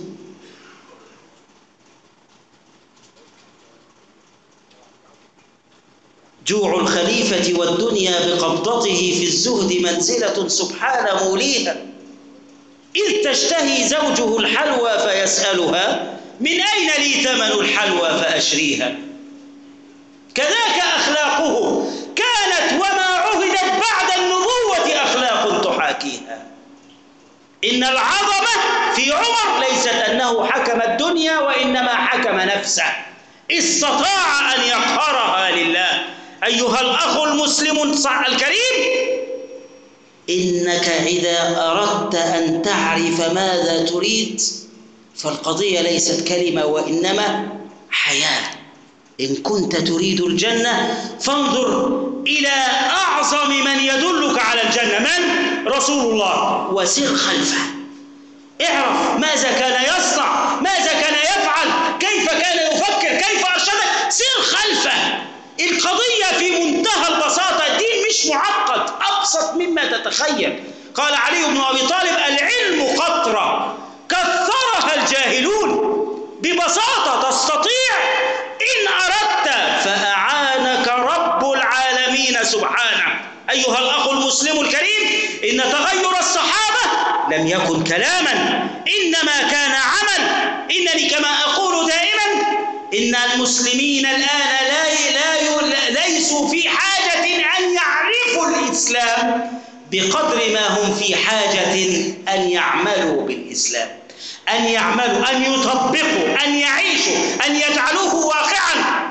جوع الخليفة والدنيا بقبضته في الزهد منزلة سبحان موليها، إذ تشتهي زوجه الحلوى فيسألها من أين لي ثمن الحلوى فأشريها. كذاك أخلاقه كانت وما عهدت بعد النبوة أخلاق تحاكيها. إن العظمة في عمر ليست أنه حكم الدنيا، وإنما حكم نفسه، استطاع أن يقهرها لله. أيها الأخ المسلم الكريم، إنك إذا أردت أن تعرف ماذا تريد فالقضية ليست كلمة وإنما حياة. إن كنت تريد الجنة فانظر إلى أعظم من يدلك على الجنة، من؟ رسول الله، وسر خلفه. اعرف ماذا كان يصنع، ماذا كان يفعل، كيف كان يفكر، كيف أرشدك، سر خلفه. القضية في منتهى البساطة، الدين مش معقد، أبسط مما تتخيل. قال علي بن أبي طالب: العلم قطرة كثرها الجاهلون. ببساطة تستطيع إن أردت فأعانك رب العالمين سبحانه. أيها الأخ المسلم الكريم، إن تغير الصحابة لم يكن كلاما، إنما كان عمل. إنني كما أقول دائما إن المسلمين الآن لا لا ليسوا في حاجة أن يعرفوا الإسلام بقدر ما هم في حاجة أن يعملوا بالإسلام، أن يعملوا، أن يطبقوا، أن يعيشوا، أن يجعلوه واقعا.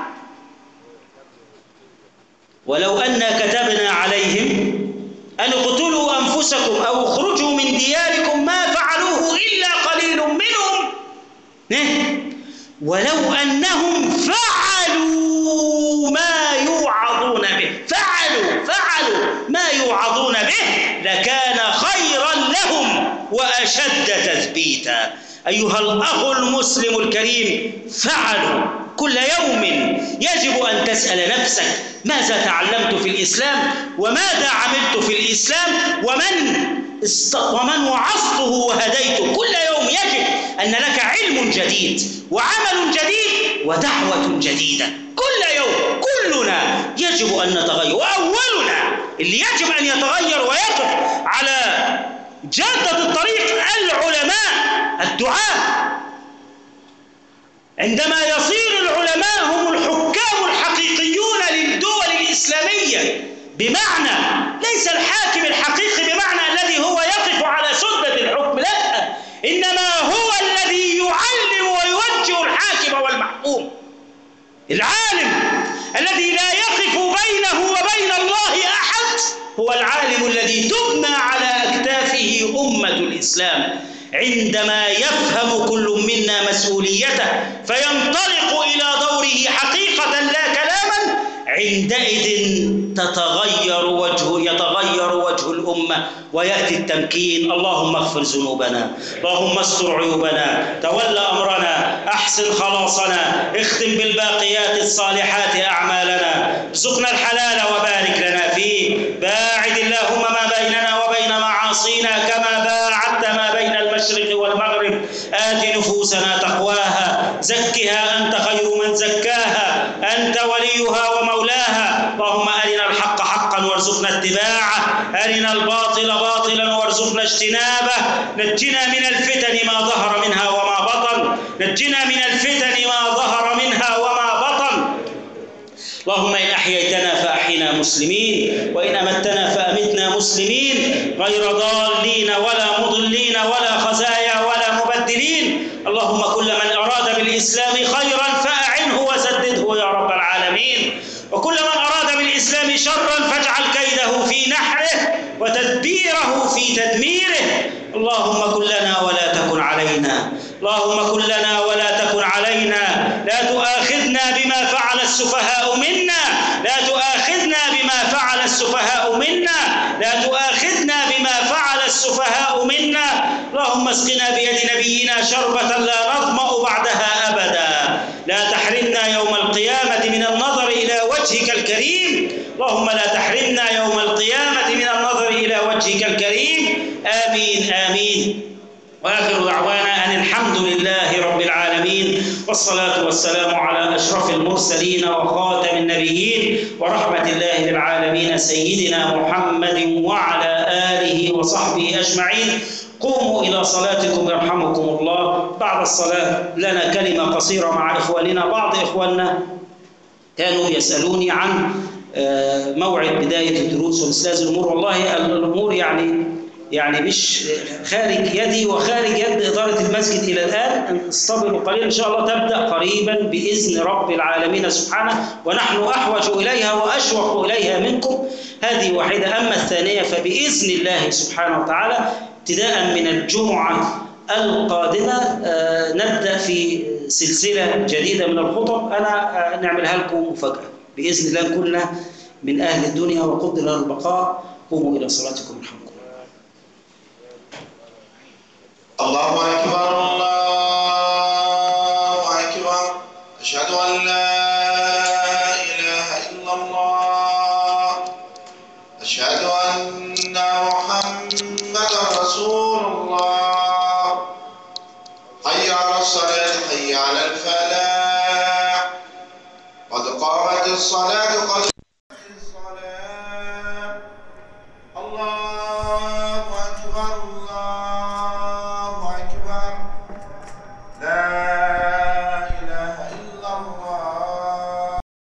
ولو أن كتبنا عليهم أن اقتلوا أنفسكم أو اخرجوا من دياركم ما فعلوه إلا قليل منهم، ولو أنهم فعلوا ما يوعظون به، فعلوا فعلوا ما يوعظون به لكان خيرا لهم وأشد تثبيتا. أيها الأخ المسلم الكريم، فعلوا. كل يوم يجب أن تسأل نفسك: ماذا تعلمت في الإسلام؟ وماذا عملت في الإسلام؟ ومن است... ومن وعظته وهديته؟ كل يوم يجب أن لك علم جديد وعمل جديد ودعوة جديدة. كل يوم كلنا يجب أن نتغير، وأولنا اللي يجب أن يتغير ويقف على جادة الطريق العلماء الدعاة. عندما يصير العلماء هم الحكام الحقيقيون للدول الإسلامية، بمعنى ليس الحاكم الحقيقي بمعنى الذي هو يقف على سدة الحكم، لا، إنما هو الذي يعلم ويوجه الحاكم والمحكوم. العالم الذي لا يقف بينه وبين الله أحد هو العالم الذي تبنى على أكتافه أمة الإسلام. عندما يفهم كل منا مسؤوليته فينطلق إلى دوره حقيقة لا كلاما، عندئذ تتغير وجه يتغير وجه الأمة ويأتي التمكين. اللهم اغفر ذنوبنا، اللهم استر عيوبنا، تولى أمرنا، أحسن خلاصنا، اختم بالباقيات الصالحات أعمالنا، ارزقنا الحلال وبارك لنا فيه، باعد اللهم ما بيننا وبين معاصينا كما باعدت ما بين المشرق والمغرب. آت نفوسنا تقواها، زكها أنت خير من زكاها، أنت وليها ومولاها. اللهم أرنا الحق حقا وارزقنا اتباعه، أرنا الباطل باطلا وارزقنا اجتنابه، نجنا من الفتن ما ظهر منها وما بطن، نجنا من الفتن ما ظهر منها وما بطن. اللهم إن أحييتنا فأحينا مسلمين، وإن أمتنا فأمتنا مسلمين، غير ضالين ولا مضلين ولا خزايا ولا مبدلين. اللهم كل من أراد بالإسلام خيرا فأعنه وسدده يا رب العالمين، وكل من أراد بالإسلام شرا فاجعل كيده في نحره وتدبيره في تدميره. اللهم كن لنا ولا تكن علينا، اللهم كن لنا ولا تكن علينا، لا تؤاخذنا بما فعل السفهاء منا، لا تؤاخذنا بما فعل السفهاء منا، لا تؤاخذنا بما فعل السفهاء منا. اللهم اسقنا بيد نبينا شربة لا نظمأ بعدها أبدا، لا تحرمنا يوم القيامة من النظر إلى وجهك الكريم، اللهم لا تحرمنا يوم القيامة من النظر إلى وجهك الكريم. آمين آمين. وآخر دعوانا أن الحمد لله رب العالمين، والصلاة والسلام على أشرف المرسلين وخاتم النبيين ورحمة الله للعالمين سيدنا محمد وعلى آله وصحبه أجمعين. قوموا إلى صلاتكم يرحمكم الله. بعد الصلاة لنا كلمة قصيرة مع إخواننا. بعض إخواننا كانوا يسألوني عن موعد بداية الدروس ومثل هذه الأمور. والله الأمور يعني يعني مش خارج يدي وخارج يد إدارة المسجد إلى الآن. استبروا قليلا، إن شاء الله تبدأ قريبا بإذن رب العالمين سبحانه، ونحن أحوج إليها وأشوق إليها منكم. هذه واحدة. أما الثانية فبإذن الله سبحانه وتعالى ابتداء من الجمعة القادمة نبدأ في سلسلة جديدة من الخطب. أنا نعملها لكم مفاجأة بإذن الله. كلنا من أهل الدنيا وقدر لنا البقاء. قوموا إلى صلاتكم الحمد. الله أكبر الله أكبر. أشهد أن لا إله إلا الله. أشهد أن محمدا رسول الله. حي على الصلاة حي على الفلاح. قد قامت الصلاة قد